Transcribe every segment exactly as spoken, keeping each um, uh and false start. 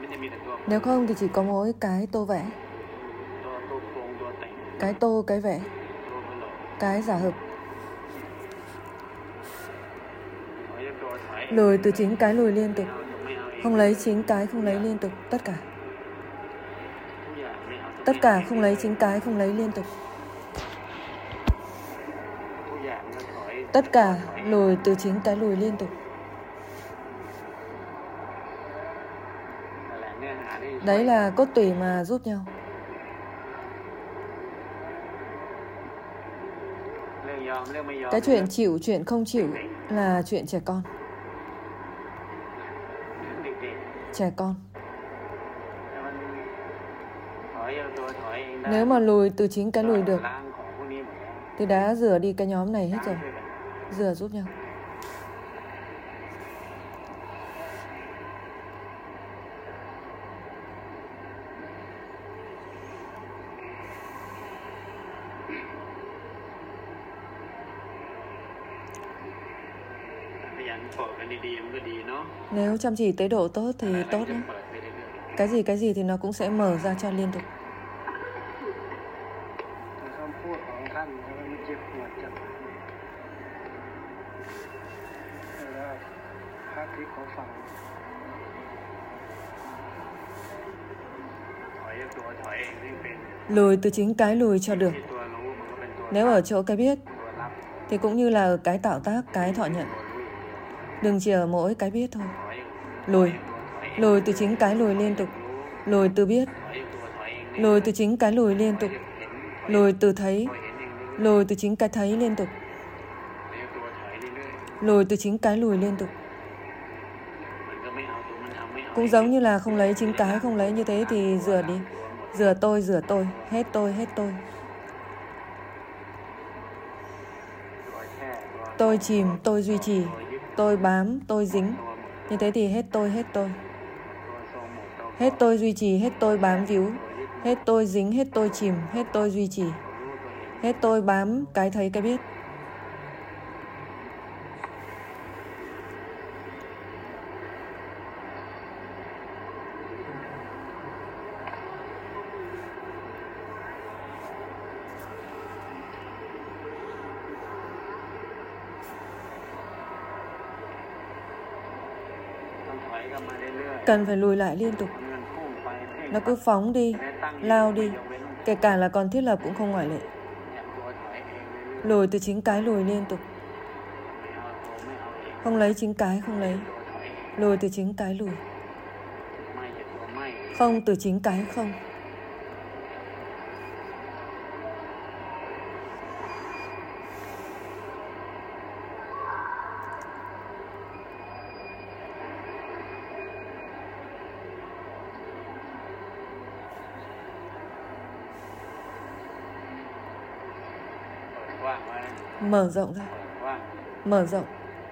Nếu không thì chỉ có mỗi cái tô vẽ, cái tô, cái vẽ, cái giả hợp. Lùi từ chính cái lùi liên tục, không lấy chính cái không lấy liên tục, tất cả. Tất cả không lấy chính cái không lấy liên tục. Tất cả lùi từ chính cái lùi liên tục. Đấy là cốt tủy mà giúp nhau. Cái chuyện chịu, chuyện không chịu là chuyện trẻ con. Trẻ con. Nếu mà lùi từ chính cái lùi được thì đã rửa đi cái nhóm này hết rồi. Rửa giúp nhau. Nếu chăm chỉ tới độ tốt thì tốt lắm. Cái gì cái gì thì nó cũng sẽ mở ra cho liên tục. Lùi từ chính cái lùi cho được. Nếu ở chỗ cái biết thì cũng như là ở cái tạo tác, cái thọ nhận. Đừng chỉ ở mỗi cái biết thôi. Lùi. Lùi từ chính cái lùi liên tục. Lùi từ biết. Lùi từ chính cái lùi liên tục. Lùi từ thấy. Lùi từ chính cái thấy liên tục. Lùi từ chính cái lùi liên tục. Cũng giống như là không lấy chính cái, không lấy như thế thì rửa đi. Rửa tôi, rửa tôi. Hết tôi, hết tôi. Tôi chìm, tôi duy trì. Tôi bám, tôi dính. Như thế thì hết tôi, hết tôi. Hết tôi duy trì, hết tôi bám víu. Hết tôi dính, hết tôi chìm, hết tôi duy trì. Hết tôi bám cái thấy cái biết. Cần phải lùi lại liên tục. Nó cứ phóng đi, lao đi. Kể cả là còn thiết lập cũng không ngoại lệ. Lùi từ chính cái lùi liên tục. Không lấy chính cái không lấy. Lùi từ chính cái lùi. Không từ chính cái không. Mở rộng ra. Mở rộng.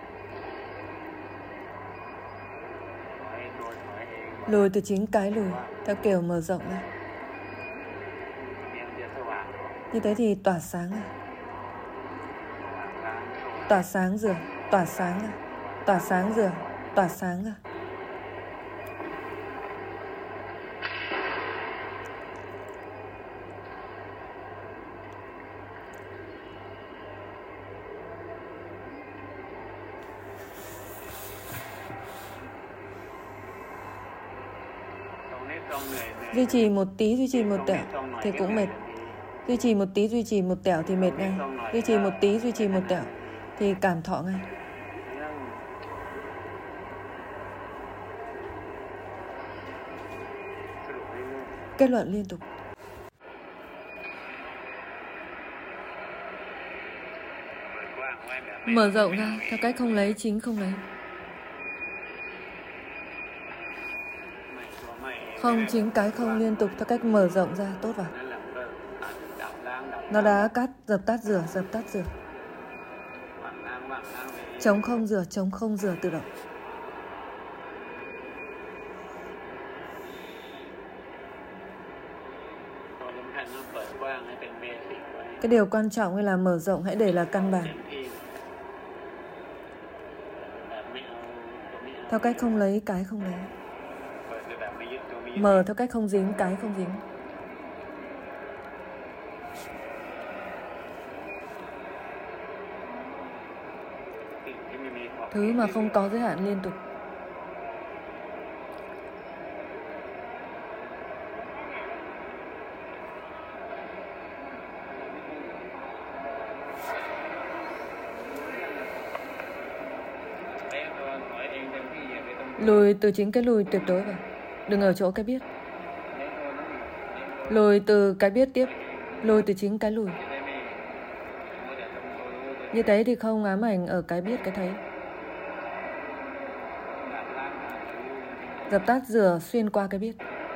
Lùi từ chính cái lùi. Theo kiểu mở rộng ra. Như thế thì tỏa sáng ra. Tỏa sáng rửa. Tỏa sáng ra. Tỏa sáng rửa. Tỏa sáng ra. Duy trì một tí, duy trì một tẹo thì cũng mệt. Duy trì một tí, duy trì một tẹo thì mệt ngay. Duy trì một tí, duy trì một tẹo thì cảm thọ ngay. Kết luận liên tục. Mở rộng ra theo cách không lấy chính không lấy. Không chính cái không liên tục theo cách mở rộng ra tốt vào. Nó đã cắt, dập tắt rửa, dập tắt rửa. Chống không rửa, chống không rửa tự động. Cái điều quan trọng là mở rộng hãy để là căn bản. Theo cách không lấy cái không lấy. Mở theo cách không dính cái không dính. Thứ mà không có giới hạn liên tục. Lùi từ chính cái lùi tuyệt đối vào. Đừng ở chỗ cái biết. Lùi từ cái biết tiếp. Lùi từ chính cái lùi. Như thế thì không ám ảnh ở cái biết cái thấy. Dập tắt rửa xuyên qua cái biết.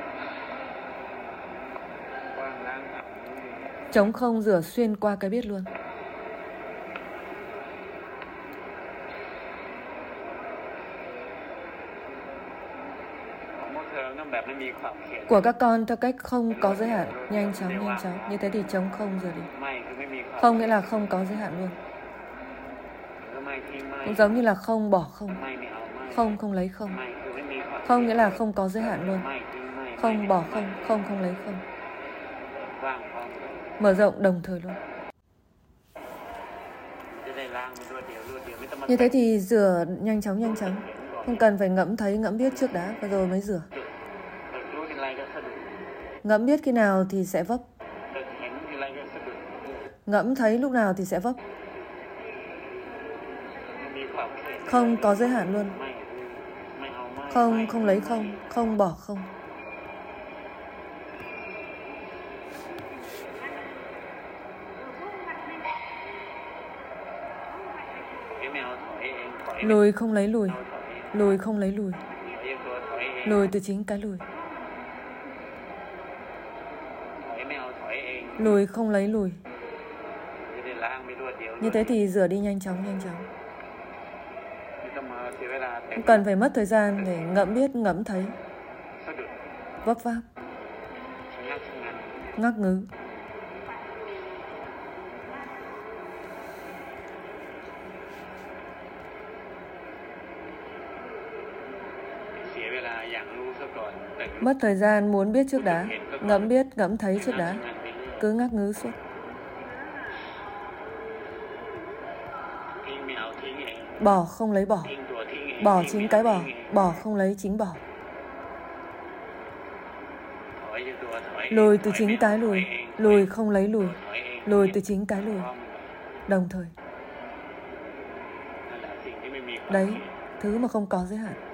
Trống không rửa xuyên qua cái biết luôn. Của các con theo cách không có giới hạn. Nhanh chóng, nhanh chóng. Như thế thì trống không rồi đi. Không nghĩa là không có giới hạn luôn. Cũng giống như là không bỏ không. Không không lấy không. Không nghĩa là không có giới hạn luôn. Không bỏ không. Không không lấy không. Mở rộng đồng thời luôn. Như thế thì rửa nhanh chóng nhanh chóng. Không cần phải ngẫm thấy ngẫm biết trước đã và rồi mới rửa. Ngẫm biết khi nào thì sẽ vấp. Ngẫm thấy lúc nào thì sẽ vấp. Không có giới hạn luôn. Không không lấy không. Không bỏ không. Lùi không lấy lùi. Lùi không lấy lùi. Lùi từ chính cái lùi. Lùi không lấy lùi. Như thế thì rửa đi nhanh chóng nhanh chóng. Không cần phải mất thời gian để ngẫm biết ngẫm thấy. Vấp váp. Ngắc ngứ. Mất thời gian muốn biết trước đã. Ngẫm biết ngẫm thấy trước đã. Cứ ngắc ngứ suốt. Bỏ không lấy bỏ. Bỏ chính cái bỏ. Bỏ không lấy chính bỏ. Lùi từ chính cái lùi. Lùi không lấy lùi. Lùi từ chính cái lùi. Đồng thời. Đấy, thứ mà không có giới hạn.